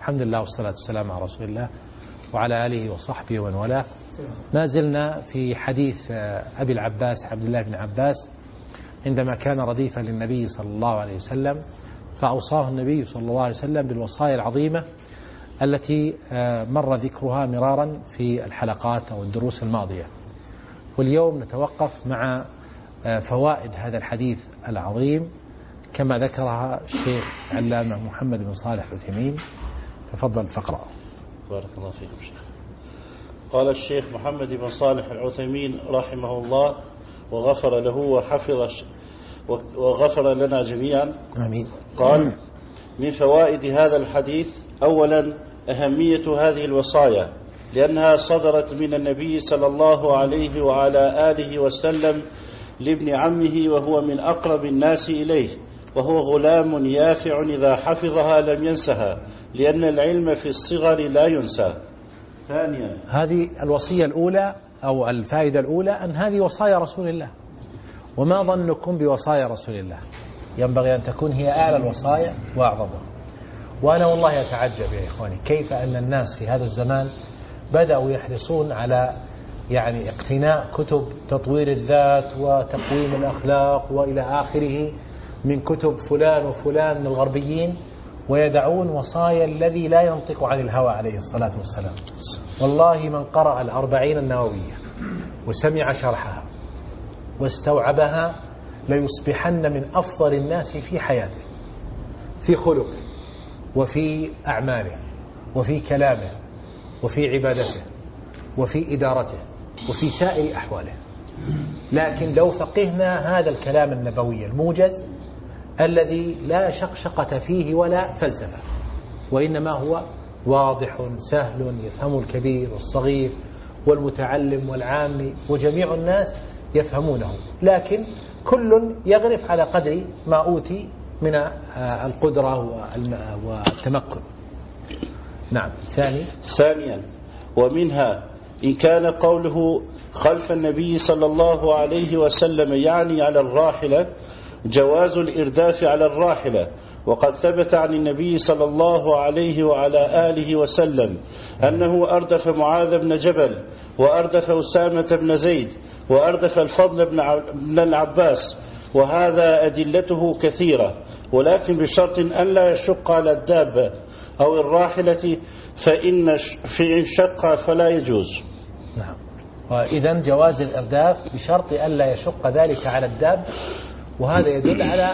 الحمد لله والصلاة والسلام على رسول الله وعلى آله وصحبه ومن والاه. ما زلنا في حديث أبي العباس عبد الله بن عباس عندما كان رديفا للنبي صلى الله عليه وسلم، فأوصاه النبي صلى الله عليه وسلم بالوصايا العظيمة التي مر ذكرها مرارا في الحلقات أو الدروس الماضية. واليوم نتوقف مع فوائد هذا الحديث العظيم كما ذكرها الشيخ علامة محمد بن صالح العثيمين. تفضل فقرأ. بارك الله فيكم شيخ. قال الشيخ محمد بن صالح العثيمين رحمه الله وغفر له وغفر لنا جميعا. آمين. قال: من فوائد هذا الحديث: أولا أهمية هذه الوصايا، لأنها صدرت من النبي صلى الله عليه وعلى آله وسلم لابن عمه، وهو من أقرب الناس إليه، وهو غلام يافع إذا حفظها لم ينسها، لأن العلم في الصغر لا ينسى. ثانيا، هذه الوصية الأولى أو الفائدة الأولى أن هذه وصايا رسول الله. وما ظنكم بوصايا رسول الله؟ ينبغي أن تكون هي أعلى الوصايا وأعظمها. وأنا والله أتعجب يا إخواني كيف أن الناس في هذا الزمان بدأوا يحرصون على اقتناء كتب تطوير الذات وتقويم الأخلاق وإلى آخره من كتب فلان وفلان من الغربيين، ويدعون وصايا الذي لا ينطق عن الهوى عليه الصلاة والسلام. والله من قرأ 40 النووية وسمع شرحها واستوعبها ليصبحن من أفضل الناس في حياته، في خلقه وفي أعماله وفي كلامه وفي عبادته وفي إدارته وفي سائر أحواله. لكن لو فقهنا هذا الكلام النبوي الموجز الذي لا شقشقة فيه ولا فلسفة، وإنما هو واضح سهل يفهم الكبير والصغير والمتعلم والعامي، وجميع الناس يفهمونه، لكن كل يغرف على قدر ما أوتي من القدرة والتمكن. نعم. ثانيا، ومنها إن كان قوله خلف النبي صلى الله عليه وسلم يعني على الراحلة جواز الإرداف على الراحلة، وقد ثبت عن النبي صلى الله عليه وعلى آله وسلم أنه أردف معاذ بن جبل، وأردف أسامة بن زيد، وأردف الفضل بن العباس، وهذا أدلته كثيرة، ولكن بشرط أن لا يشق على الدابة أو الراحلة، فإن شق فلا يجوز. نعم. وإذن جواز الإرداف بشرط أن لا يشق ذلك على الدابة، وهذا يدل على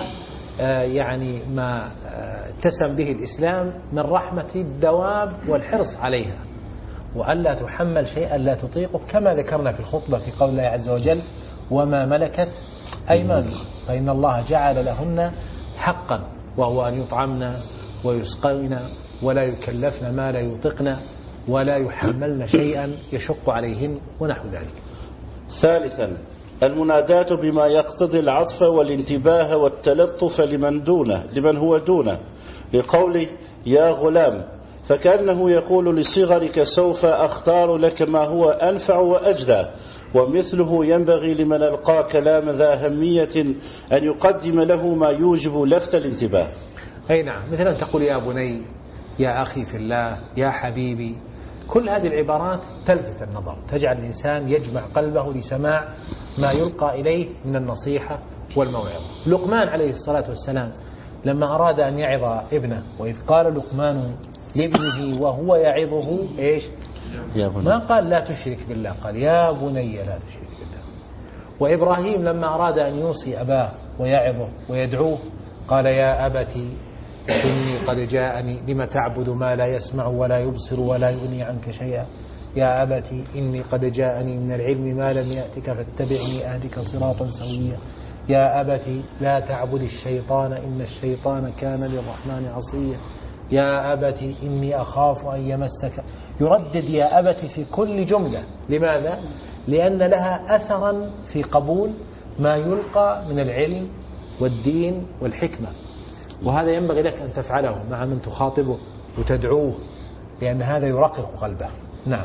ما اتسم به الإسلام من رحمة الدواب والحرص عليها، وألا تحمل شيئا لا تطيقه، كما ذكرنا في الخطبة في قول الله عز وجل: وما ملكت أيمانكم فإن الله جعل لهن حقا، وهو أن يطعمن ويسقين ولا يكلفن ما لا يطقن ولا يحملن شيئا يشق عليهن ونحو ذلك. ثالثا، المنادات بما يقتضي العطف والانتباه والتلطف لمن هو دونه، لقوله يا غلام، فكأنه يقول لصغرك سوف أختار لك ما هو أنفع وأجدى. ومثله ينبغي لمن ألقى كلام ذا أهمية أن يقدم له ما يوجب لفت الانتباه. أي نعم، مثلا تقول يا بني، يا أخي في الله، يا حبيبي. كل هذه العبارات تلفت النظر، تجعل الإنسان يجمع قلبه لسماع ما يلقى إليه من النصيحة والموعظة. لقمان عليه الصلاة والسلام لما أراد أن يعظ ابنه، وإذ قال لقمان لابنه وهو يعظه إيش؟ ما قال لا تشرك بالله، قال يا بني لا تشرك بالله. وإبراهيم لما أراد أن يوصي أباه ويعظه ويدعوه قال يا أبتي إني قد جاءني لم تعبد ما لا يسمع ولا يبصر ولا يغني عنك شيئا، يا أبتي إني قد جاءني من العلم ما لم يأتك فاتبعني أهدك صراطا سويا، يا أبتي لا تعبد الشيطان إن الشيطان كان للرحمن عصيا، يا أبتي إني أخاف أن يمسك. يردد يا أبتي في كل جملة. لماذا؟ لأن لها أثرا في قبول ما يلقى من العلم والدين والحكمة، وهذا ينبغي لك أن تفعله مع من تخاطبه وتدعوه، لأن هذا يرقق قلبه. نعم.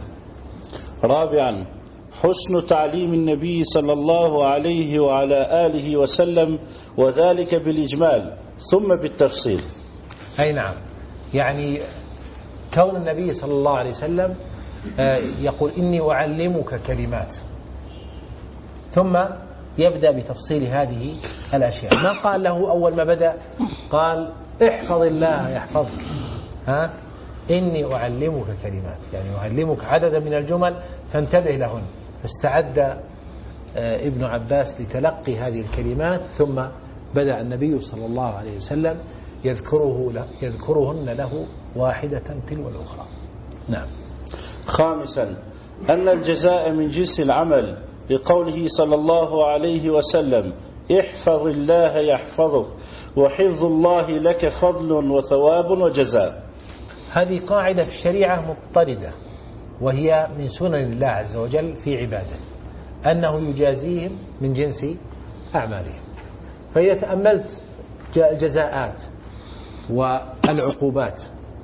رابعا، حسن تعليم النبي صلى الله عليه وعلى آله وسلم، وذلك بالإجمال ثم بالتفصيل. أي نعم، يعني كون النبي صلى الله عليه وسلم يقول إني أعلمك كلمات، ثم يبدأ بتفصيل هذه الأشياء. ما قال له أول ما بدأ قال احفظ الله يحفظك، إني أعلمك كلمات، يعني أعلمك عددا من الجمل فانتبه لهن. فاستعد ابن عباس لتلقي هذه الكلمات، ثم بدأ النبي صلى الله عليه وسلم يذكرهن له واحدة تلو الأخرى. نعم. خامسا أن الجزاء من جنس العمل، لقوله صلى الله عليه وسلم احفظ الله يحفظك، وحفظ الله لك فضل وثواب وجزاء. هذه قاعدة في الشريعة مضطردة، وهي من سنن الله عز وجل في عباده أنه يجازيهم من جنس أعمالهم. فإذا تأملت الجزاءات والعقوبات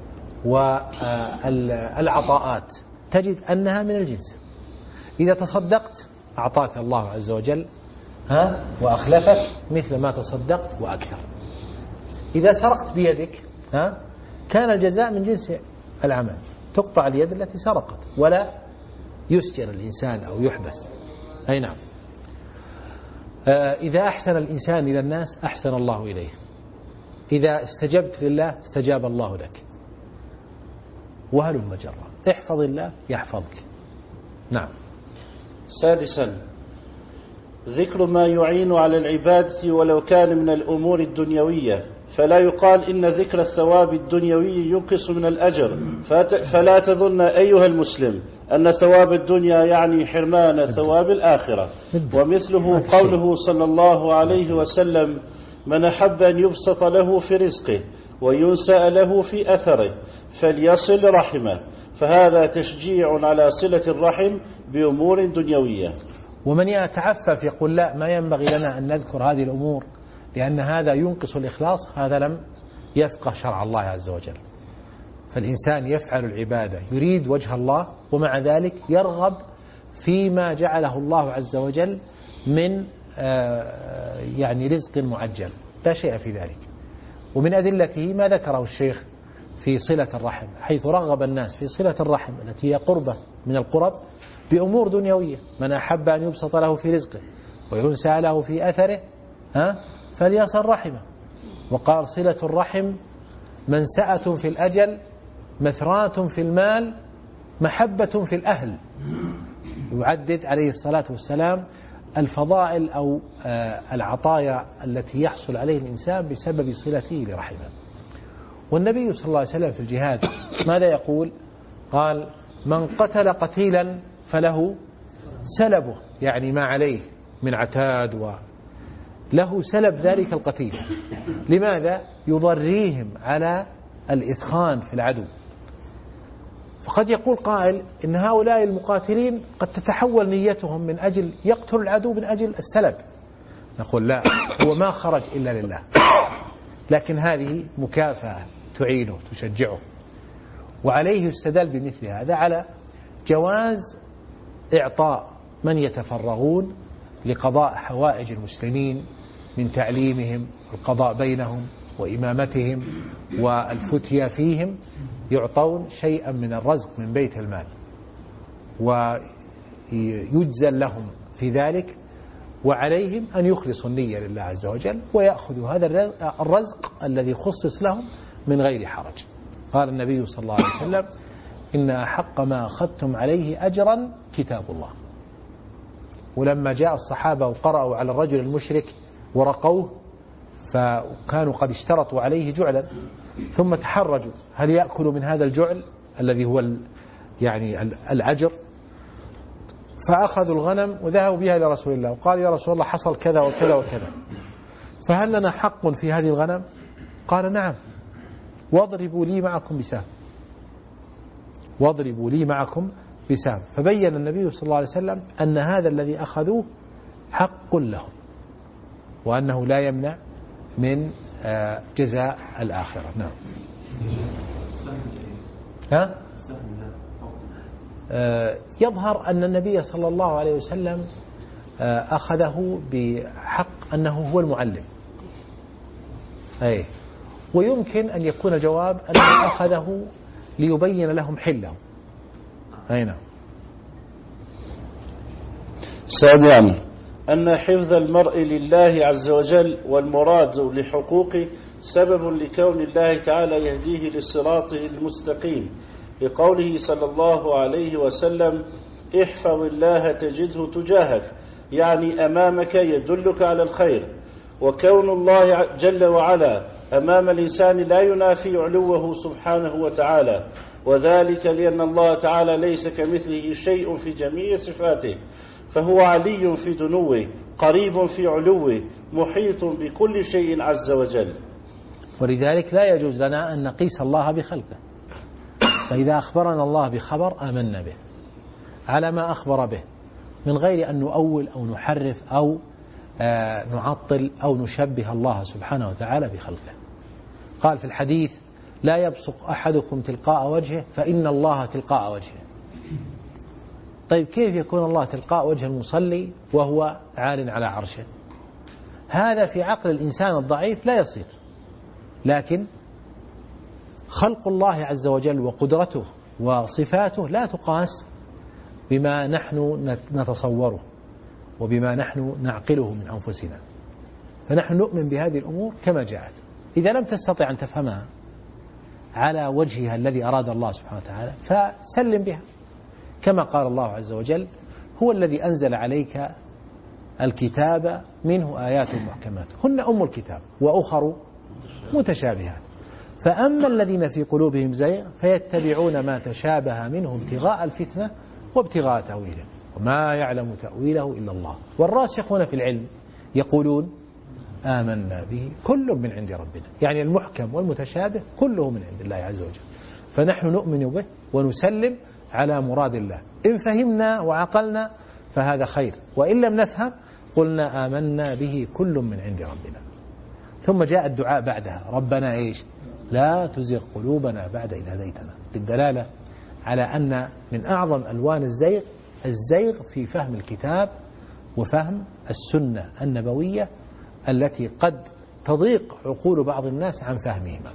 والعطاءات تجد أنها من الجنس. إذا تصدقت أعطاك الله عز وجل وأخلفك مثل ما تصدقت وأكثر. إذا سرقت بيدك كان الجزاء من جنس العمل، تقطع اليد التي سرقت ولا يسجن الإنسان أو يحبس. أي نعم. إذا أحسن الإنسان إلى الناس أحسن الله إليه، إذا استجبت لله استجاب الله لك، وهلم جرا. احفظ الله يحفظك. نعم. سادسا ذكر ما يعين على العبادة ولو كان من الأمور الدنيوية، فلا يقال إن ذكر الثواب الدنيوي ينقص من الأجر، فلا تظن أيها المسلم أن ثواب الدنيا يعني حرمان ثواب الآخرة. ومثله قوله صلى الله عليه وسلم من أحب أن يبسط له في رزقه وينسأ له في أثره فليصل رحمه، فهذا تشجيع على صلة الرحم بأمور دنيوية. ومن يتعفف يقول لا، ما ينبغي لنا أن نذكر هذه الأمور لأن هذا ينقص الإخلاص، هذا لم يفقه شرع الله عز وجل. فالإنسان يفعل العبادة يريد وجه الله، ومع ذلك يرغب فيما جعله الله عز وجل من يعني رزق معجل، لا شيء في ذلك. ومن أدلته ما ذكره الشيخ في صلة الرحم، حيث رغب الناس في صلة الرحم التي هي قربة من القرب بأمور دنيوية. من أحب أن يبسط له في رزقه وينسى له في أثره فليصل رحمه. وقال صلة الرحم منسأة في الأجل، مثرات في المال، محبة في الأهل. يعدد عليه الصلاة والسلام الفضائل أو العطايا التي يحصل عليه الإنسان بسبب صلته لرحمه. والنبي صلى الله عليه وسلم في الجهاد ماذا يقول؟ قال من قتل قتيلا فله سلبه، يعني ما عليه من عتاد وله سلب ذلك القتيل. لماذا؟ يضريهم على الإثخان في العدو. فقد يقول قائل إن هؤلاء المقاتلين قد تتحول نيتهم من أجل يقتل العدو من أجل السلب. نقول لا، هو ما خرج إلا لله، لكن هذه مكافأة تعينه تشجعه. وعليه يستدل بمثل هذا على جواز إعطاء من يتفرغون لقضاء حوائج المسلمين من تعليمهم، القضاء بينهم وإمامتهم والفتيا فيهم، يعطون شيئا من الرزق من بيت المال ويجزل لهم في ذلك، وعليهم أن يخلصوا النية لله عز وجل ويأخذوا هذا الرزق الذي خصص لهم من غير حرج. قال النبي صلى الله عليه وسلم إن أحق ما أخذتم عليه أجرا كتاب الله. ولما جاء الصحابة وقرأوا على الرجل المشرك ورقوه، فكانوا قد اشترطوا عليه جعلا، ثم تحرجوا هل يأكل من هذا الجعل الذي هو يعني الأجر، فأخذوا الغنم وذهبوا بها إلى رسول الله وقال يا رسول الله حصل كذا وكذا وكذا، فهل لنا حق في هذه الغنم؟ قال نعم، واضربوا لي معكم بسهم، واضربوا لي معكم بسهم. فبين النبي صلى الله عليه وسلم أن هذا الذي أخذوه حق لهم، وأنه لا يمنع من جزاء الآخرة. نعم. يظهر أن النبي صلى الله عليه وسلم أخذه بحق أنه هو المعلم، ويمكن أن يكون الجواب أنه أخذه ليبين لهم حلهم. أي نعم. سابعا أن حفظ المرء لله عز وجل والمراد لحقوقه سبب لكون الله تعالى يهديه للصراط المستقيم، لقوله صلى الله عليه وسلم: احفظ الله تجده تجاهك، يعني أمامك يدلك على الخير. وكون الله جل وعلا أمام الإنسان لا ينافي علوه سبحانه وتعالى، وذلك لأن الله تعالى ليس كمثله شيء في جميع صفاته، فهو علي في دنوه، قريب في علوه، محيط بكل شيء عز وجل. ولذلك لا يجوز لنا أن نقيس الله بخلقه، فإذا أخبرنا الله بخبر آمنا به على ما أخبر به، من غير أن نؤول أو نحرف أو نعطل أو نشبه الله سبحانه وتعالى بخلقه. قال في الحديث: لا يبصق أحدكم تلقاء وجهه فإن الله تلقاء وجهه. طيب كيف يكون الله تلقاء وجه المصلي وهو عال على عرشه؟ هذا في عقل الإنسان الضعيف لا يصير، لكن خلق الله عز وجل وقدرته وصفاته لا تقاس بما نحن نتصوره وبما نحن نعقله من أنفسنا، فنحن نؤمن بهذه الأمور كما جاءت. إذا لم تستطع أن تفهمها على وجهها الذي أراد الله سبحانه وتعالى فسلم بها، كما قال الله عز وجل: هو الذي أنزل عليك الكتاب منه آيات محكمات هن أم الكتاب وأخر متشابهات، فأما الذين في قلوبهم زيغ فيتبعون ما تشابه منه ابتغاء الفتنة وابتغاء تأويله وما يعلم تأويله إلا الله والراسخون في العلم يقولون آمنا به كل من عند ربنا، يعني المحكم والمتشابه كله من عند الله عز وجل، فنحن نؤمن به ونسلم على مراد الله. إن فهمنا وعقلنا فهذا خير، وإن لم نفهم قلنا آمنا به كل من عند ربنا. ثم جاء الدعاء بعدها: ربنا إيش؟ لا تزغ قلوبنا بعد إذ هديتنا، للدلالة على أن من أعظم ألوان الزيغ في فهم الكتاب وفهم السنة النبوية التي قد تضيق عقول بعض الناس عن فهمهما.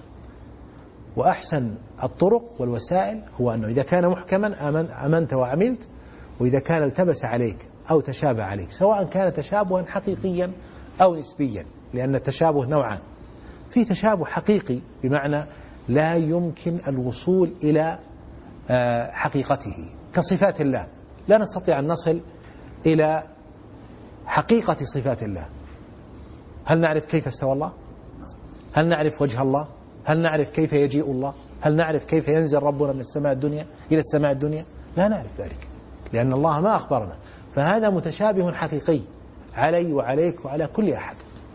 وأحسن الطرق والوسائل هو أنه إذا كان محكما أمنت وعملت، وإذا كان التبس عليك أو تشابه عليك، سواء كان تشابها حقيقيا أو نسبيا، لأن التشابه نوعان: في تشابه حقيقي بمعنى لا يمكن الوصول إلى حقيقته كصفات الله، لا نستطيع أن نصل إلى حقيقة صفات الله. هل نعرف كيف استوى الله؟ هل نعرف وجه الله؟ هل نعرف كيف يجيء الله؟ هل نعرف كيف ينزل ربنا من السماء الدنيا إلى السماء الدنيا؟ لا نعرف ذلك، لأن الله ما أخبرنا، فهذا متشابه حقيقي علي وعليك وعلى كل أحد.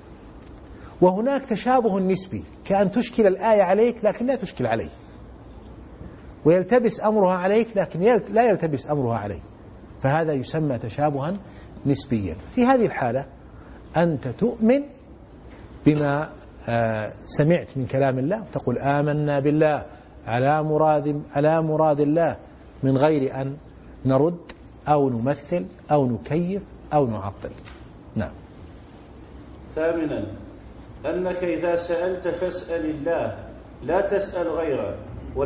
وهناك تشابه نسبي، كأن تشكل الآية عليك لكن لا تشكل عليه، ويلتبس أمرها عليك لكن لا يلتبس أمرها عليه، فهذا يسمى تشابها نسبيا. في هذه الحالة أنت تؤمن بما سمعت من كلام الله، تقول آمنا بالله على مراد الله، من غير أن نرد أو نمثل أو نكيف أو نعطل. نعم. ثامنا أنك إذا سألت فاسأل الله لا تسأل غيره،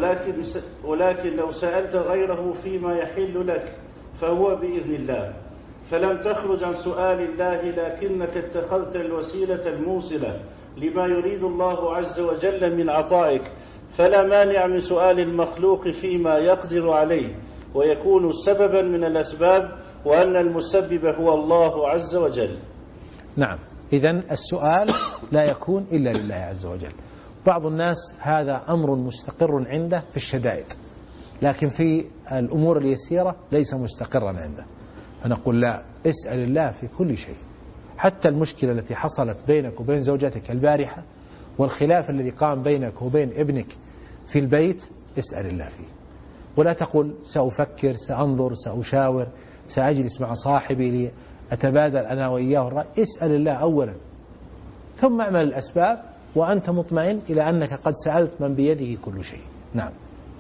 ولكن لو سألت غيره فيما يحل لك فهو بإذن الله، فلم تخرج عن سؤال الله، لكنك اتخذت الوسيلة الموصلة لما يريد الله عز وجل من عطائك، فلا مانع من سؤال المخلوق فيما يقدر عليه ويكون سببا من الأسباب، وأن المسبب هو الله عز وجل. نعم، إذن السؤال لا يكون إلا لله عز وجل. بعض الناس هذا أمر مستقر عنده في الشدائد، لكن في الأمور اليسيرة ليس مستقرا عنده، فنقول لا، اسأل الله في كل شيء، حتى المشكلة التي حصلت بينك وبين زوجتك البارحة والخلاف الذي قام بينك وبين ابنك في البيت، اسأل الله فيه، ولا تقول سأفكر، سأنظر، سأشاور، سأجلس مع صاحبي لأتبادل أنا وإياه الرأي. اسأل الله أولا، ثم اعمل الأسباب وأنت مطمئن إلى أنك قد سألت من بيده كل شيء. نعم.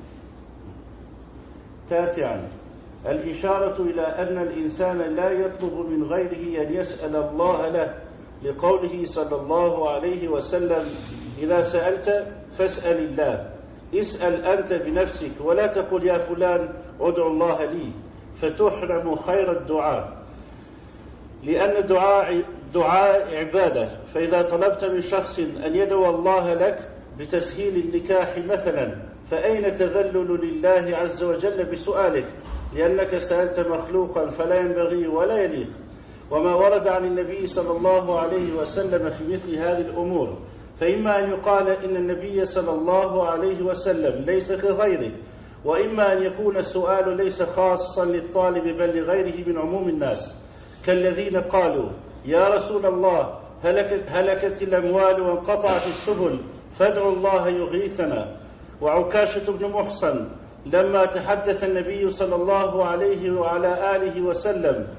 تاسعا الإشارة إلى أن الإنسان لا يطلب من غيره أن يسأل الله له، لقوله صلى الله عليه وسلم: إذا سألت فاسأل الله، اسأل أنت بنفسك ولا تقل يا فلان ادعو الله لي، فتحرم خير الدعاء، لأن الدعاء عبادة. فإذا طلبت من شخص أن يدعو الله لك بتسهيل النكاح مثلا، فأين تذلل لله عز وجل بسؤالك؟ لأنك سألت مخلوقا فلا ينبغي ولا يليق. وما ورد عن النبي صلى الله عليه وسلم في مثل هذه الأمور، فإما أن يقال إن النبي صلى الله عليه وسلم ليس كغيره، وإما أن يكون السؤال ليس خاصا للطالب بل لغيره من عموم الناس، كالذين قالوا يا رسول الله هلكت الأموال وانقطعت السبل فادعوا الله يغيثنا. وعكاشة بن محصن لما تحدث النبي صلى الله عليه وعلى آله وسلم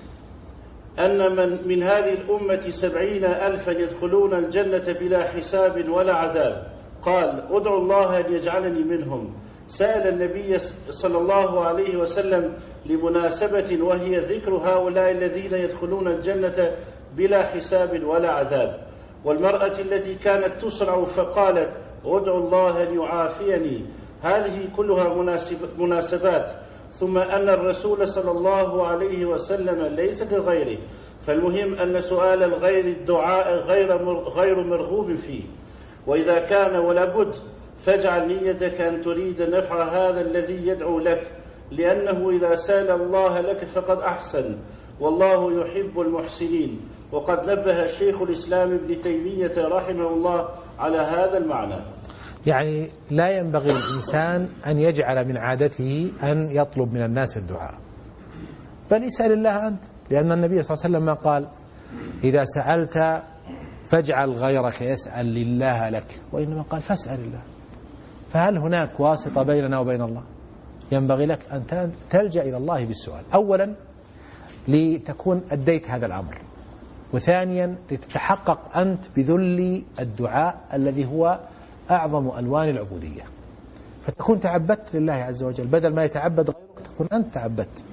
أن من هذه الأمة 70,000 يدخلون الجنة بلا حساب ولا عذاب، قال ادعوا الله أن يجعلني منهم. سأل النبي صلى الله عليه وسلم لمناسبة وهي ذكر هؤلاء الذين يدخلون الجنة بلا حساب ولا عذاب. والمرأة التي كانت تسرع فقالت ادعوا الله أن يعافيني، هذه كلها مناسبات. ثم أن الرسول صلى الله عليه وسلم ليس كغيره، فالمهم أن سؤال الغير الدعاء غير مرغوب فيه. وإذا كان ولا بد فاجعل نيتك أن تريد نفع هذا الذي يدعو لك، لأنه إذا سال الله لك فقد أحسن، والله يحب المحسنين. وقد نبه شيخ الإسلام ابن تيمية رحمه الله على هذا المعنى. يعني لا ينبغي الإنسان أن يجعل من عادته أن يطلب من الناس الدعاء، بل اسأل الله أنت، لأن النبي صلى الله عليه وسلم ما قال إذا سألت فاجعل غيرك يسأل لله لك، وإنما قال فاسأل الله. فهل هناك واسطة بيننا وبين الله؟ ينبغي لك أن تلجأ إلى الله بالسؤال، أولا لتكون أديت هذا الأمر، وثانيا لتتحقق أنت بذل الدعاء الذي هو أعظم ألوان العبودية، فتكون تعبدت لله عز وجل بدل ما يتعبد غيرك، تكون أنت تعبدت.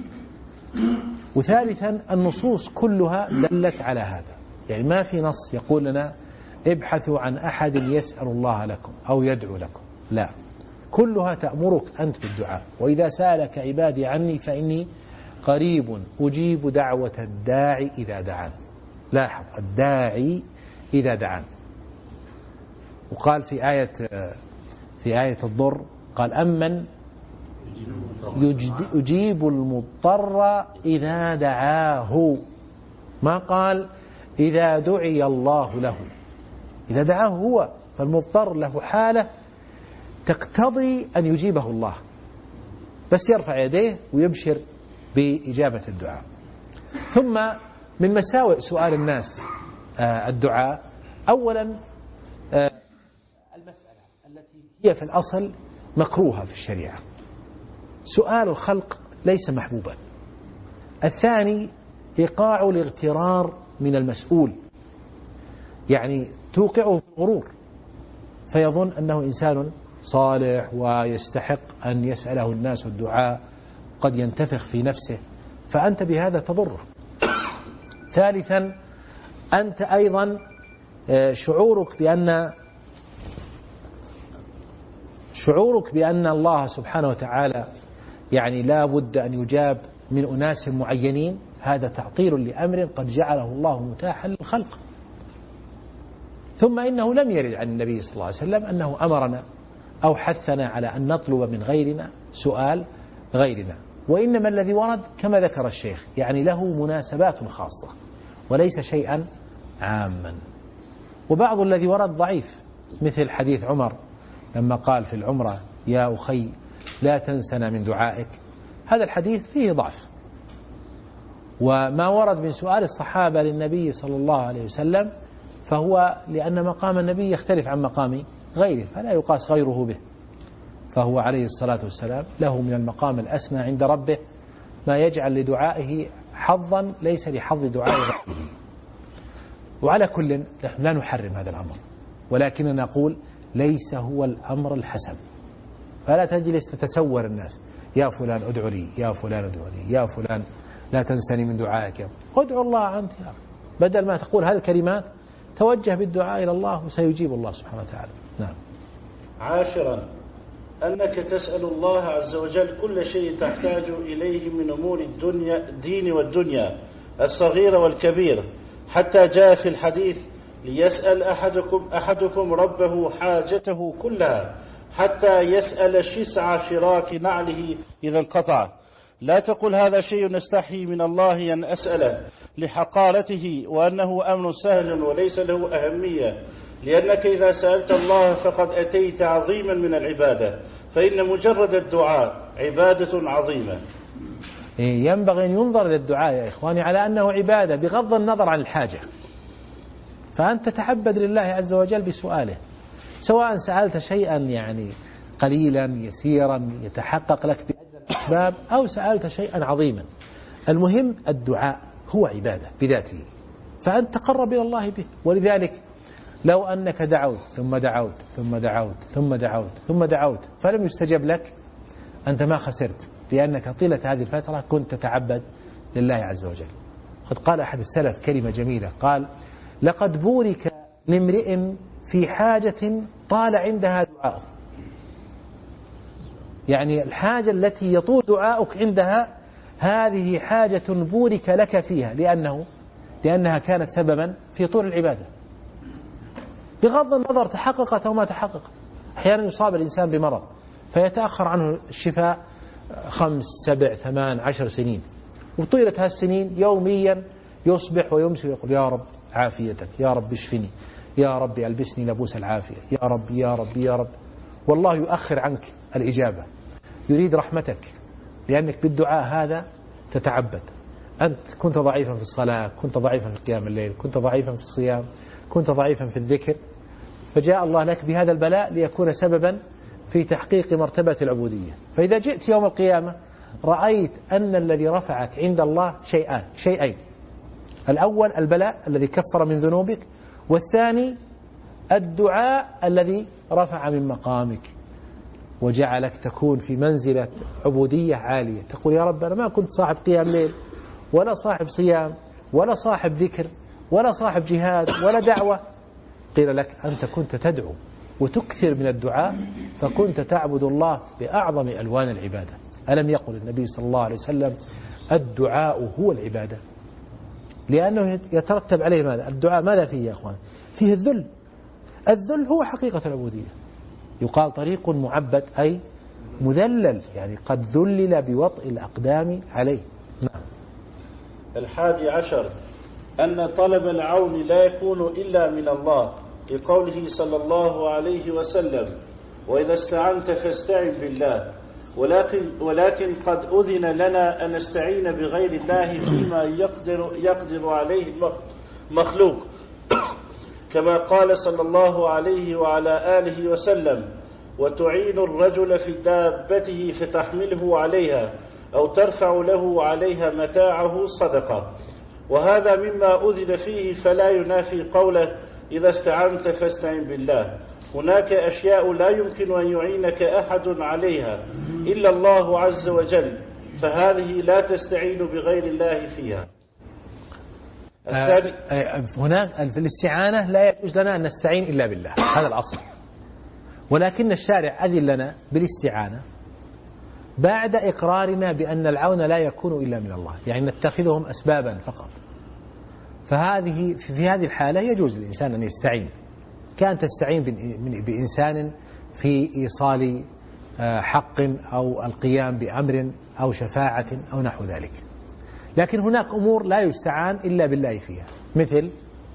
وثالثا النصوص كلها دلت على هذا، يعني ما في نص يقول لنا ابحثوا عن أحد يسأل الله لكم أو يدعو لكم، لا، كلها تأمرك أنت بالدعاء. وإذا سألك عبادي عني فإني قريب أجيب دعوة الداعي إذا دعان. لاحظ، الداعي إذا دعان. وقال في آية الضر قال أمن يجيب المضطر إذا دعاه، ما قال إذا دعي الله له. إذا دعاه هو، فالمضطر له حالة تقتضي أن يجيبه الله، بس يرفع يديه ويبشر بإجابة الدعاء. ثم من مساوئ سؤال الناس الدعاء، أولا المسألة التي هي في الأصل مكروهة في الشريعة، سؤال الخلق ليس محبوبا. الثاني إيقاع الاغترار من المسؤول، يعني توقعه في الغرور فيظن أنه إنسان صالح ويستحق أن يسأله الناس الدعاء، قد ينتفخ في نفسه فأنت بهذا تضره. ثالثا أنت أيضا شعورك بأن الله سبحانه وتعالى يعني لا بد أن يجاب من أناس معينين، هذا تعطيل لأمر قد جعله الله متاحا للخلق. ثم إنه لم يرد عن النبي صلى الله عليه وسلم أنه أمرنا أو حثنا على أن نطلب من غيرنا سؤال غيرنا، وإنما الذي ورد كما ذكر الشيخ يعني له مناسبات خاصة وليس شيئا عاما. وبعض الذي ورد ضعيف، مثل حديث عمر لما قال في العمرة يا أخي لا تنسنا من دعائك، هذا الحديث فيه ضعف. وما ورد من سؤال الصحابة للنبي صلى الله عليه وسلم فهو لأن مقام النبي يختلف عن مقام غيره، فلا يقاس غيره به، فهو عليه الصلاة والسلام له من المقام الأسنى عند ربه ما يجعل لدعائه حظا ليس لحظ دعاء غيره. وعلى كل نحن لا نحرم هذا الأمر، ولكننا نقول ليس هو الأمر الحسن. فلا تجلس تتسور الناس يا فلان ادعو لي، يا فلان ادعو لي، يا فلان لا تنسني من دعائك، ادعو الله أنت يا أخي. بدل ما تقول هذه الكلمات توجه بالدعاء إلى الله وسيجيب الله سبحانه وتعالى. نعم. 10. أنك تسأل الله عز وجل كل شيء تحتاج إليه من أمور الدين والدنيا الصغير والكبير، حتى جاء في الحديث: ليسأل أحدكم ربه حاجته كلها حتى يسأل شسع شراك نعله إذا انقطع. لا تقل هذا شيء نستحي من الله أن أسأله لحقارته وأنه أمر سهل وليس له أهمية، لأنك إذا سألت الله فقد أتيت عظيما من العبادة، فإن مجرد الدعاء عبادة عظيمة. ينبغي أن ينظر للدعاء يا إخواني على أنه عبادة بغض النظر عن الحاجة، فأنت تتعبد لله عز وجل بسؤاله، سواء سألت شيئا يعني قليلا يسيرا يتحقق لك بأدنى الأسباب أو سألت شيئا عظيما. المهم الدعاء هو عبادة بذاته، فأنت تقرب إلى الله به. ولذلك لو أنك دعوت ثم دعوت ثم دعوت ثم دعوت ثم دعوت فلم يستجب لك، أنت ما خسرت، لأنك طيلة هذه الفترة كنت تتعبد لله عز وجل. قد قال أحد السلف كلمة جميلة، قال: لقد بورك لامرئ في حاجة طال عندها دعاء. يعني الحاجة التي يطول دعاؤك عندها هذه حاجة بورك لك فيها، لأنها كانت سببا في طول العبادة، بغض النظر تحققت أو ما تحققت. أحيانا يصاب الإنسان بمرض فيتأخر عنه الشفاء 5 7 8 10 سنين، وطيلة هالسنين يوميا يصبح ويمسي ويقول: يا رب عافيتك، يا رب اشفني، يا رب ألبسني لبوس العافية، يا رب يا رب يا رب. والله يؤخر عنك الإجابة، يريد رحمتك، لأنك بالدعاء هذا تتعبد. أنت كنت ضعيفا في الصلاة، كنت ضعيفا في قيام الليل، كنت ضعيفا في الصيام، كنت ضعيفا في الذكر، فجاء الله لك بهذا البلاء ليكون سببا في تحقيق مرتبة العبودية. فإذا جئت يوم القيامة رأيت أن الذي رفعك عند الله شيئين: الأول البلاء الذي كفر من ذنوبك، والثاني الدعاء الذي رفع من مقامك وجعلك تكون في منزلة عبودية عالية. تقول: يا رب أنا ما كنت صاحب قيام ليل ولا صاحب صيام ولا صاحب ذكر ولا صاحب جهاد ولا دعوة. قيل لك: أنت كنت تدعو وتكثر من الدعاء، فكنت تعبد الله بأعظم ألوان العبادة. ألم يقل النبي صلى الله عليه وسلم: الدعاء هو العبادة؟ لأنه يترتب عليه ماذا؟ الدعاء ماذا فيه يا أخوان؟ فيه الذل. الذل هو حقيقة العبودية. يقال طريق معبد أي مذلل، يعني قد ذلل بوطء الأقدام عليه. نعم. 11. أن طلب العون لا يكون إلا من الله، لقوله صلى الله عليه وسلم: وإذا استعنت فاستعن بالله. ولكن قد أذن لنا أن نستعين بغير الله فيما يقدر عليه مخلوق، كما قال صلى الله عليه وعلى آله وسلم: وتعين الرجل في دابته فتحمله عليها أو ترفع له عليها متاعه صدقة. وهذا مما أذن فيه، فلا ينافي قوله: إذا استعنت فاستعن بالله. هناك أشياء لا يمكن أن يعينك أحد عليها إلا الله عز وجل، فهذه لا تستعين بغير الله فيها. هناك في الاستعانة لا يجوز لنا أن نستعين إلا بالله، هذا الأصل. ولكن الشارع أذن لنا بالاستعانة بعد إقرارنا بأن العون لا يكون إلا من الله، يعني نتخذهم أسبابا فقط. في هذه الحالة يجوز للإنسان أن يستعين، كان تستعين بإنسان في إيصال حق أو القيام بأمر أو شفاعة أو نحو ذلك. لكن هناك أمور لا يستعان إلا بالله فيها، مثل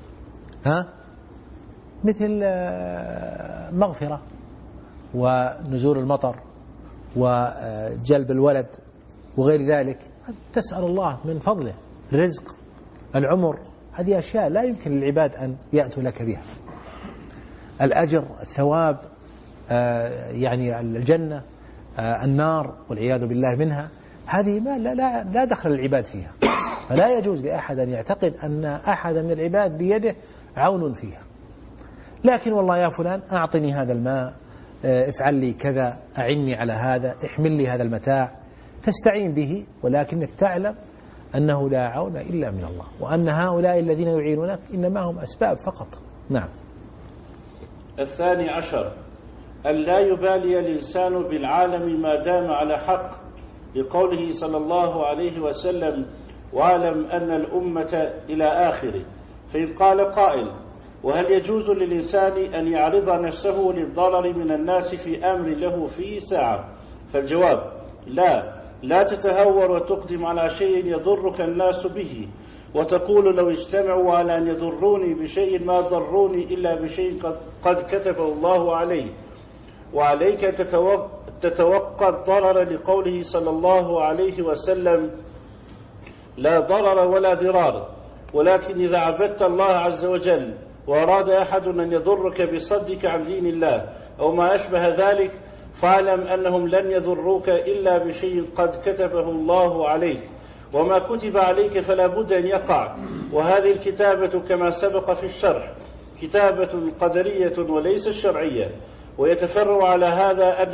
مغفرة ونزول المطر وجلب الولد وغير ذلك، تسأل الله من فضله الرزق، العمر. هذه أشياء لا يمكن للعباد أن يأتوا لك بها. الأجر، الثواب، يعني الجنة، النار والعياذ بالله منها، هذه ما لا دخل العباد فيها. فلا يجوز لأحد أن يعتقد أن أحد من العباد بيده عون فيها. لكن والله يا فلان أعطني هذا الماء، افعل لي كذا، أعني على هذا، احمل لي هذا المتاع، تستعين به، ولكنك تعلم أنه لا عون إلا من الله، وأن هؤلاء الذين يعينونك إنما هم أسباب فقط. نعم. 12. أن لا يبالي الإنسان بالعالم ما دام على حق، لقوله صلى الله عليه وسلم: واعلم أن الأمة إلى آخره. فإن قال قائل: وهل يجوز للإنسان أن يعرض نفسه للضرر من الناس في أمر له فيه ساعة؟ فالجواب: لا تتهور وتقدم على شيء يضرك الناس به، وتقول لو اجتمعوا على أن يضروني بشيء ما ضروني إلا بشيء قد كتبه الله عليه، وعليك تتوقع الضرر، لقوله صلى الله عليه وسلم: لا ضرر ولا ضرار. ولكن إذا عبدت الله عز وجل وأراد أحد أن يضرك بصدك عن دين الله أو ما أشبه ذلك، فاعلم أنهم لن يضروك إلا بشيء قد كتبه الله عليك، وما كتب عليك فلا بد أن يقع. وهذه الكتابة كما سبق في الشرح كتابة قدرية وليس الشرعية. ويتفرع على هذا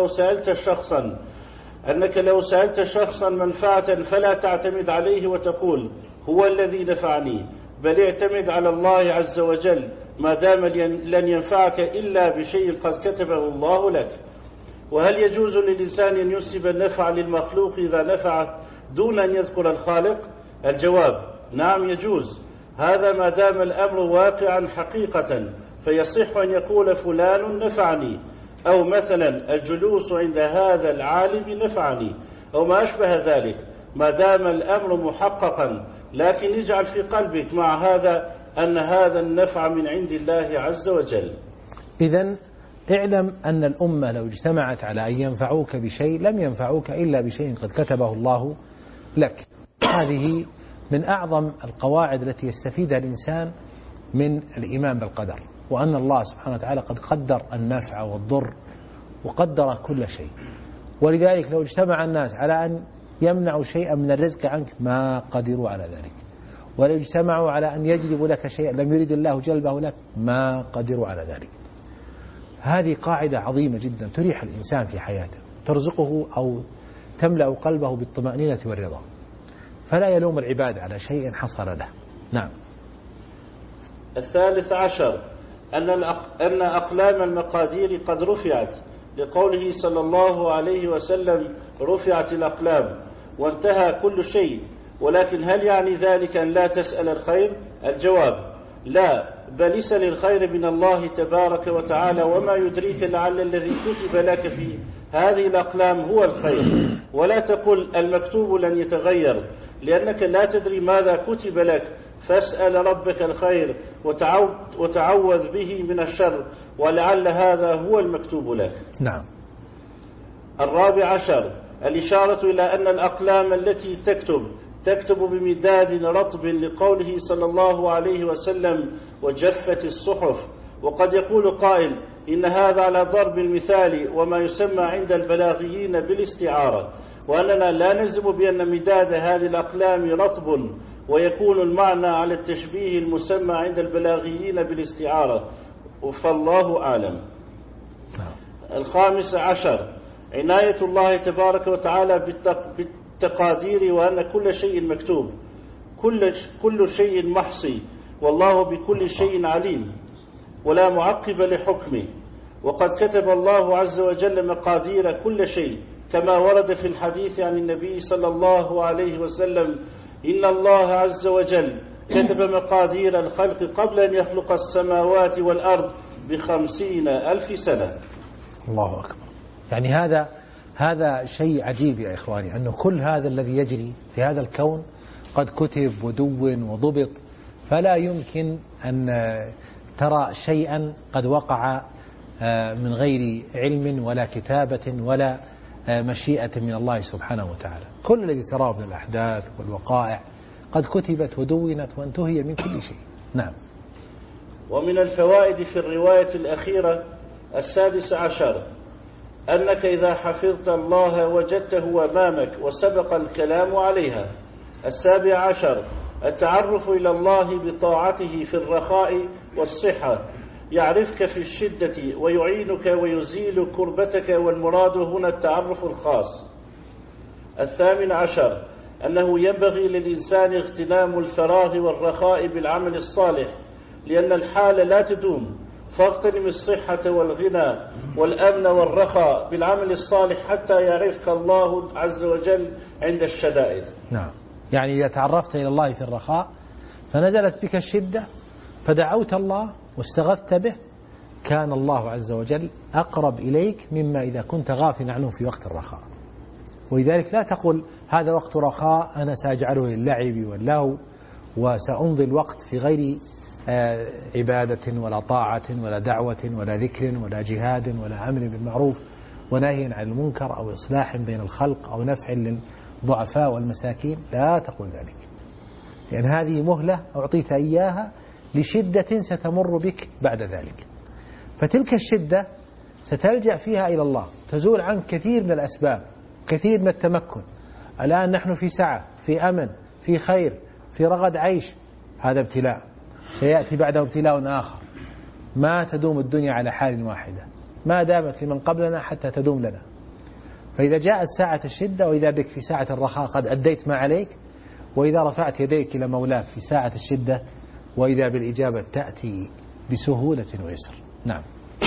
أنك لو سألت شخصا منفعة فلا تعتمد عليه وتقول هو الذي نفعني، بل اعتمد على الله عز وجل ما دام لن ينفعك إلا بشيء قد كتبه الله لك. وهل يجوز للإنسان أن ينسب النفع للمخلوق إذا نفع دون أن يذكر الخالق؟ الجواب: نعم يجوز، هذا ما دام الأمر واقعا حقيقة، فيصح أن يقول فلان نفعني، أو مثلا الجلوس عند هذا العالم نفعني، أو ما أشبه ذلك، ما دام الأمر محققا. لكن اجعل في قلبك مع هذا أن هذا النفع من عند الله عز وجل. إذن اعلم أن الأمة لو اجتمعت على أن ينفعوك بشيء لم ينفعوك إلا بشيء قد كتبه الله لك. هذه من أعظم القواعد التي يستفيدها الإنسان من الإيمان بالقدر، وأن الله سبحانه وتعالى قد قدر النفع والضر وقدر كل شيء. ولذلك لو اجتمع الناس على أن يمنعوا شيئا من الرزق عنك ما قدروا على ذلك، ولو اجتمعوا على أن يجلبوا لك شيئا لم يرد الله جلبه لك ما قدروا على ذلك. هذه قاعدة عظيمة جدا تريح الإنسان في حياته، ترزقه أو تملأ قلبه بالطمأنينة والرضا، فلا يلوم العباد على شيء حصل له. نعم. 13 أن أقلام المقادير قد رفعت، لقوله صلى الله عليه وسلم: رفعت الأقلام وانتهى كل شيء. ولكن هل يعني ذلك أن لا تسأل الخير؟ الجواب: لا، بل اسأل الخير من الله تبارك وتعالى، وما يدريك لعل الذي كتب لك في هذه الأقلام هو الخير. ولا تقل المكتوب لن يتغير، لأنك لا تدري ماذا كتب لك، فاسأل ربك الخير وتعوذ به من الشر، ولعل هذا هو المكتوب لك. نعم. 14 الإشارة إلى أن الأقلام التي تكتب بمداد رطب، لقوله صلى الله عليه وسلم: وجفت الصحف. وقد يقول قائل إن هذا على ضرب المثال وما يسمى عند البلاغيين بالاستعارة، وأننا لا نلزم بأن مداد هذه الأقلام رطب، ويكون المعنى على التشبيه المسمى عند البلاغيين بالاستعارة، فالله أعلم. 15 عناية الله تبارك وتعالى بالتقادير، وأن كل شيء مكتوب، كل شيء محصي، والله بكل شيء عليم ولا معقب لحكمه. وقد كتب الله عز وجل مقادير كل شيء، كما ورد في الحديث عن النبي صلى الله عليه وسلم: إن الله عز وجل كتب مقادير الخلق قبل أن يخلق السماوات والأرض ب50,000 سنة. الله أكبر. يعني هذا شيء عجيب يا إخواني، أنه كل هذا الذي يجري في هذا الكون قد كتب ودون وضبط، فلا يمكن أن ترى شيئا قد وقع من غير علم ولا كتابة ولا مشيئة من الله سبحانه وتعالى. كل الذي تراه من الأحداث والوقائع قد كتبت ودونت وانتهي من كل شيء. نعم. ومن الفوائد في الرواية الأخيرة 16 أنك إذا حفظت الله وجدته أمامك وسبق الكلام عليها. 17 التعرف إلى الله بطاعته في الرخاء والصحة، يعرفك في الشدة ويعينك ويزيل كربتك، والمراد هنا التعرف الخاص. 18 أنه ينبغي للإنسان اغتنام الفراغ والرخاء بالعمل الصالح، لأن الحال لا تدوم، فاغتنم الصحة والغنى والأمن والرخاء بالعمل الصالح حتى يعرفك الله عز وجل عند الشدائد. نعم، يعني إذا تعرفت إلى الله في الرخاء فنزلت بك الشدة فدعوت الله واستغثت به، كان الله عز وجل أقرب إليك مما إذا كنت غافلا عنه في وقت الرخاء. ولذلك لا تقل هذا وقت رخاء أنا سأجعله للعب واللهو وسأمضي الوقت في غير عبادة ولا طاعة ولا دعوة ولا ذكر ولا جهاد ولا أمر بالمعروف ونهي عن المنكر أو إصلاح بين الخلق أو نفع للضعفاء والمساكين. لا تقل ذلك، لأن هذه مهلة أعطيت إياها لشدة ستمر بك بعد ذلك. فتلك الشدة ستلجأ فيها إلى الله، تزول عنك كثير من الأسباب، كثير من التمكن. الآن نحن في سعة، في أمن، في خير، في رغد عيش. هذا ابتلاء، سيأتي بعده ابتلاء آخر. ما تدوم الدنيا على حال واحدة، ما دامت لمن قبلنا حتى تدوم لنا. فإذا جاءت ساعة الشدة وإذا بك في ساعة الرخاء قد أديت ما عليك، وإذا رفعت يديك إلى مولاك في ساعة الشدة وإذا بالإجابة تأتي بسهولة ويسر. نعم.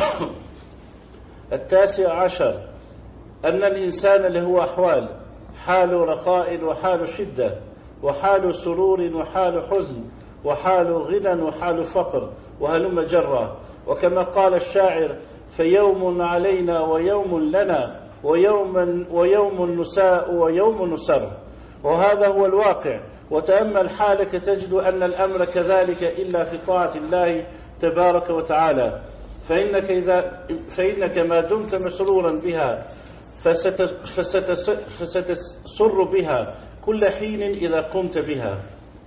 19 أن الإنسان له أحوال: حال رخاء وحال شدة، وحال سرور وحال حزن، وحال غنى وحال فقر، وهلم جرا. وكما قال الشاعر: فيوم علينا ويوم لنا ويوم نساء ويوم نسر. وهذا هو الواقع. وتأمل حالك تجد أن الأمر كذلك إلا في طاعة الله تبارك وتعالى، فإنك ما دمت مسرورا بها فستسر بها كل حين إذا قمت بها.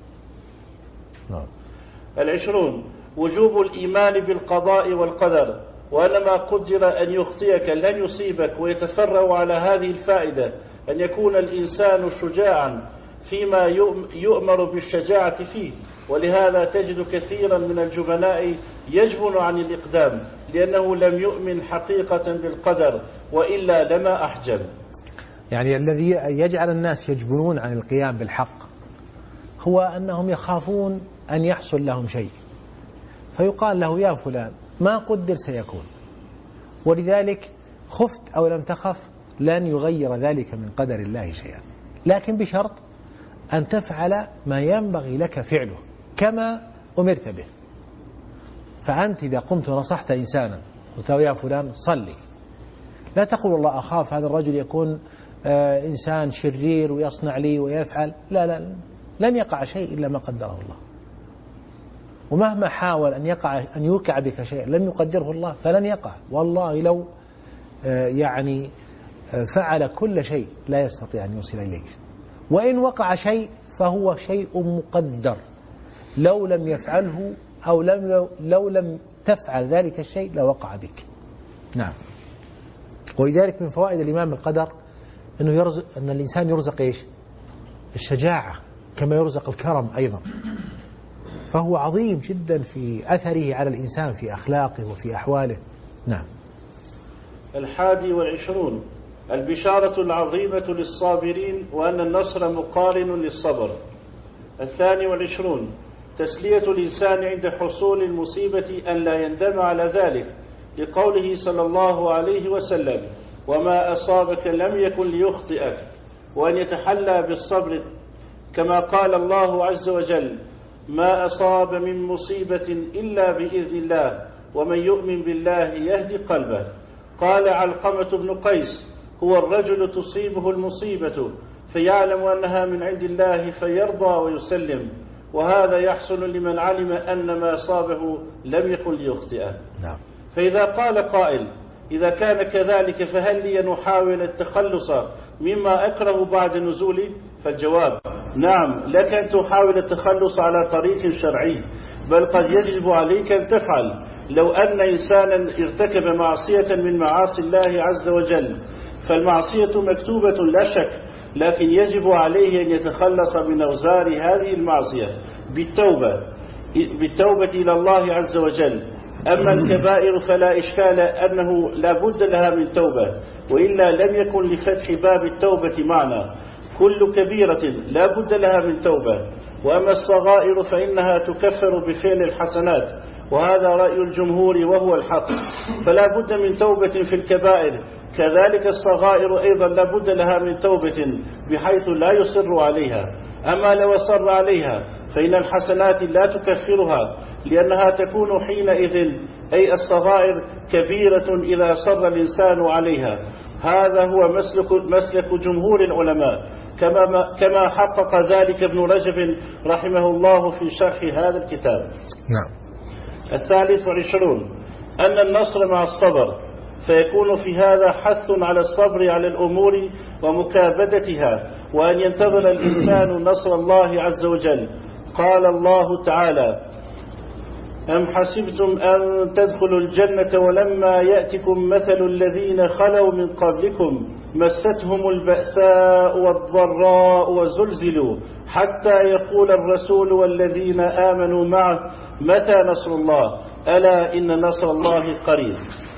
20 وجوب الإيمان بالقضاء والقدر، وأن ما قدر أن يخطئك لن يصيبك. ويتفرع على هذه الفائدة أن يكون الإنسان شجاعا فيما يؤمر بالشجاعة فيه. ولهذا تجد كثيرا من الجبناء يجبن عن الإقدام لأنه لم يؤمن حقيقة بالقدر، وإلا لما أحجم. يعني الذي يجعل الناس يجبنون عن القيام بالحق هو أنهم يخافون أن يحصل لهم شيء، فيقال له: يا فلان ما قدر سيكون، ولذلك خفت أو لم تخف لن يغير ذلك من قدر الله شيئا، لكن بشرط أن تفعل ما ينبغي لك فعله كما أمرت به. فأنت إذا قمت ونصحت إنسانا قلت له: يا فلان صلي، لا تقول والله أخاف هذا الرجل يكون إنسان شرير ويصنع لي ويفعل. لا، لن يقع شيء إلا ما قدره الله. ومهما حاول أن يوقع بك شيء لم يقدره الله فلن يقع. والله لو يعني فعل كل شيء لا يستطيع أن يوصل إليك. وإن وقع شيء فهو شيء مقدر، لو لم يفعله أو لو لم تفعل ذلك الشيء لوقع بك. نعم. ولذلك من فوائد الإيمان بالقدر أن الإنسان يرزق إيش؟ الشجاعة، كما يرزق الكرم أيضا. فهو عظيم جدا في أثره على الإنسان في أخلاقه وفي أحواله. نعم. 21 البشارة العظيمة للصابرين، وأن النصر مقارن للصبر. 22 تسلية الإنسان عند حصول المصيبة أن لا يندم على ذلك، لقوله صلى الله عليه وسلم: وما أصابك لم يكن ليخطئك. وأن يتحلى بالصبر كما قال الله عز وجل: ما أصاب من مصيبة إلا بإذن الله ومن يؤمن بالله يهدي قلبه. قال علقمة بن قيس: هو الرجل تصيبه المصيبة فيعلم أنها من عند الله فيرضى ويسلم، وهذا يحصل لمن علم أن ما أصابه لم يكن ليخطئه. فإذا قال قائل: إذا كان كذلك فهل لي نحاول التخلص مما أكره بعد نزوله؟ فالجواب: نعم، لك أن تحاول التخلص على طريق شرعي، بل قد يجب عليك أن تفعل. لو أن إنسانا ارتكب معصية من معاصي الله عز وجل فالمعصية مكتوبة لا شك، لكن يجب عليه أن يتخلص من أوزار هذه المعصية بالتوبة إلى الله عز وجل. أما الكبائر فلا إشكال أنه لا بد لها من توبة، وإلا لم يكن لفتح باب التوبة معنى. كل كبيرة لا بد لها من توبة، وأما الصغائر فإنها تكفر بفعل الحسنات، وهذا رأي الجمهور وهو الحق، فلا بد من توبة في الكبائر. كذلك الصغائر أيضا لا بد لها من توبة بحيث لا يصر عليها. أما لو صر عليها فإن الحسنات لا تكفرها، لأنها تكون حينئذ أي الصغائر كبيرة إذا صر الإنسان عليها. هذا هو مسلك جمهور العلماء، كما حقق ذلك ابن رجب رحمه الله في شرح هذا الكتاب. نعم. 23 أن النصر مع الصبر، فيكون في هذا حث على الصبر على الأمور ومكابدتها، وأن ينتظر الإنسان نصر الله عز وجل. قال الله تعالى: أم حسبتم أن تدخلوا الجنة ولما يأتكم مثل الذين خلوا من قبلكم مستهم البأساء والضراء وزلزلوا حتى يقول الرسول والذين آمنوا معه متى نصر الله ألا إن نصر الله قريب.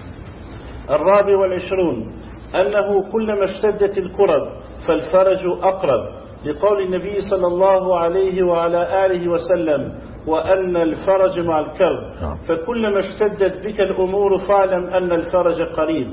24 أنه كلما اشتدت الكرب فالفرج أقرب، لقول النبي صلى الله عليه وعلى آله وسلم: وأن الفرج مع الكرب، فكلما اشتدت بك الأمور فاعلم أن الفرج قريب.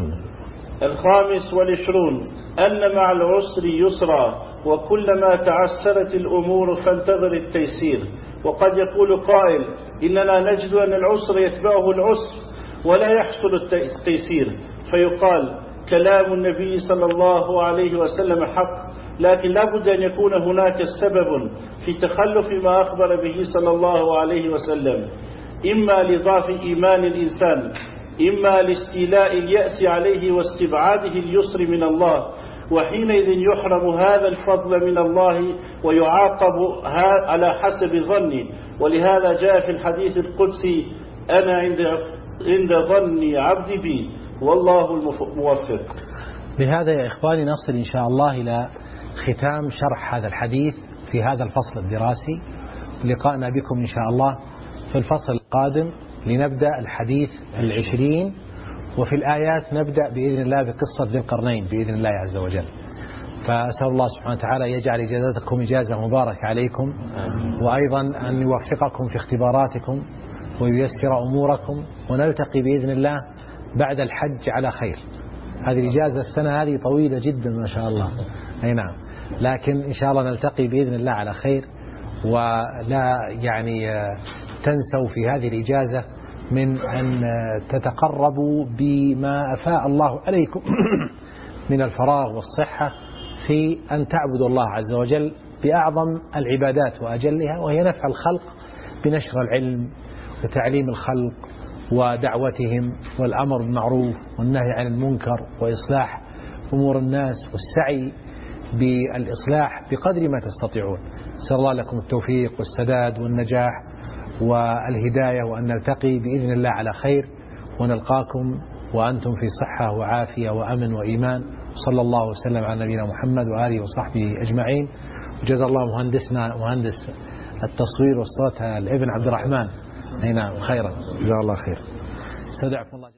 25 أن مع العسر يسرا، وكلما تعسرت الأمور فانتظر التيسير. وقد يقول قائل: إننا نجد أن العسر يتبعه العسر ولا يحصل التيسير، فيقال: كلام النبي صلى الله عليه وسلم حق، لكن لا بد أن يكون هناك سبب في تخلف ما أخبر به صلى الله عليه وسلم، إما لضعف إيمان الإنسان، إما لاستيلاء اليأس عليه واستبعاده اليسر من الله، وحينئذ يحرم هذا الفضل من الله ويعاقب على حسب ظنه. ولهذا جاء في الحديث القدسي: أنا عند ظن عبدي بي والله الموفق. بهذا يا إخواني نصل إن شاء الله إلى ختام شرح هذا الحديث في هذا الفصل الدراسي. لقاءنا بكم إن شاء الله في الفصل القادم لنبدأ الحديث 20، وفي الآيات نبدأ بإذن الله بقصة ذي القرنين بإذن الله عز وجل. فأسأل الله سبحانه وتعالى يجعل إجازتكم إجازة مباركة عليكم، وأيضا أن يوفقكم في اختباراتكم وييسر أموركم، ونلتقي بإذن الله بعد الحج على خير. هذه الإجازة السنة هذه طويلة جدا ما شاء الله، أي نعم، لكن إن شاء الله نلتقي بإذن الله على خير. ولا يعني تنسوا في هذه الإجازة من أن تتقربوا بما أفاء الله عليكم من الفراغ والصحة في أن تعبدوا الله عز وجل بأعظم العبادات وأجلها، وهي نفع الخلق بنشر العلم وتعليم الخلق ودعوتهم والأمر بالمعروف والنهي عن المنكر وإصلاح أمور الناس والسعي بالإصلاح بقدر ما تستطيعون. نسأل الله لكم التوفيق والسداد والنجاح والهداية، وأن نلتقي بإذن الله على خير، ونلقاكم وأنتم في صحة وعافية وأمن وإيمان. صلى الله وسلم على نبينا محمد وآله وصحبه أجمعين. وجزا الله مهندس التصوير والصوت الابن عبد الرحمن هنا خيرا، جزاه الله خير. استودعكم الله.